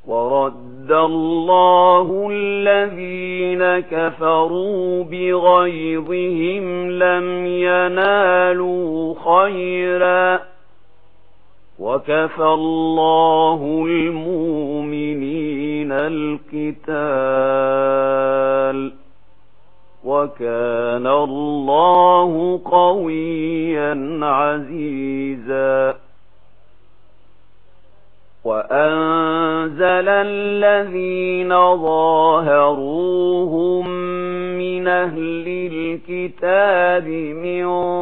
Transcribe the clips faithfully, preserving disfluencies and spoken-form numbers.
ورد الله الذين كفروا بغيظهم لم ينالوا خيرا وكفى الله المؤمنين القتال وكان الله قويا عزيزا وأنزل الذين ظاهروهم من أهل الكتاب من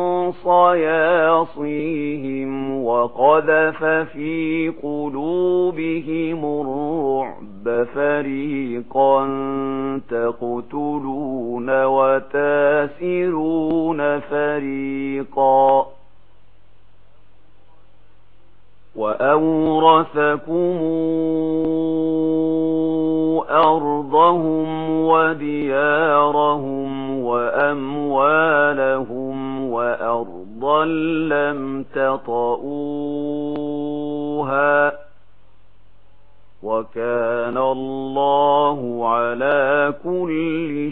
صياصيهم وقذف في قلوبهم الرعب فريقا تقتلون وتاسرون فريقا وأورثكم أرضهم وديارهم وأموالهم وأرضا لم تطئوها وكان الله على كل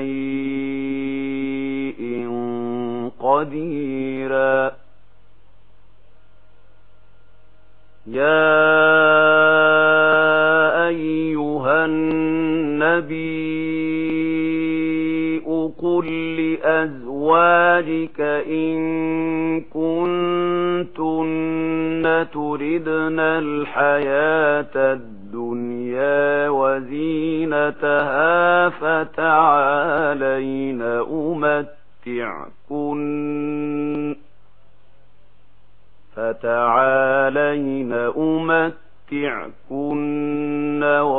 شيء قديرا يا أيها النبي قل لأزواجك إن كنتن تردن الحياة الدنيا وزينتها فتعالين أمتعكن فتعالين أمتعكن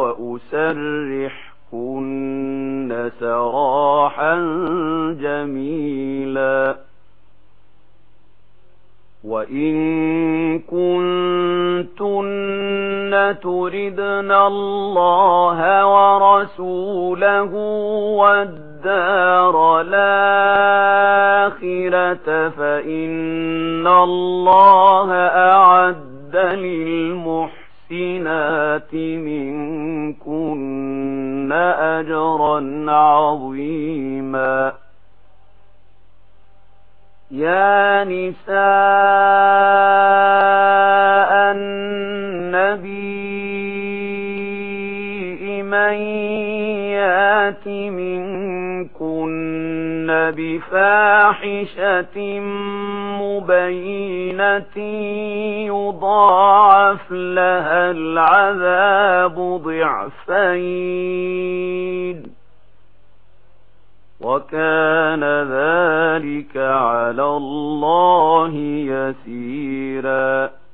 وأسرحكن سراحا جميلا وإن كنتن تردن الله ورسوله والدار الآخرة فإن الله أعد للمحسنات منكن أجرا عظيما يا نساء النبي من يات منكن بفاحشة مبينة يضاعف لها العذاب ضعفين وكان ذلك على الله يسيرا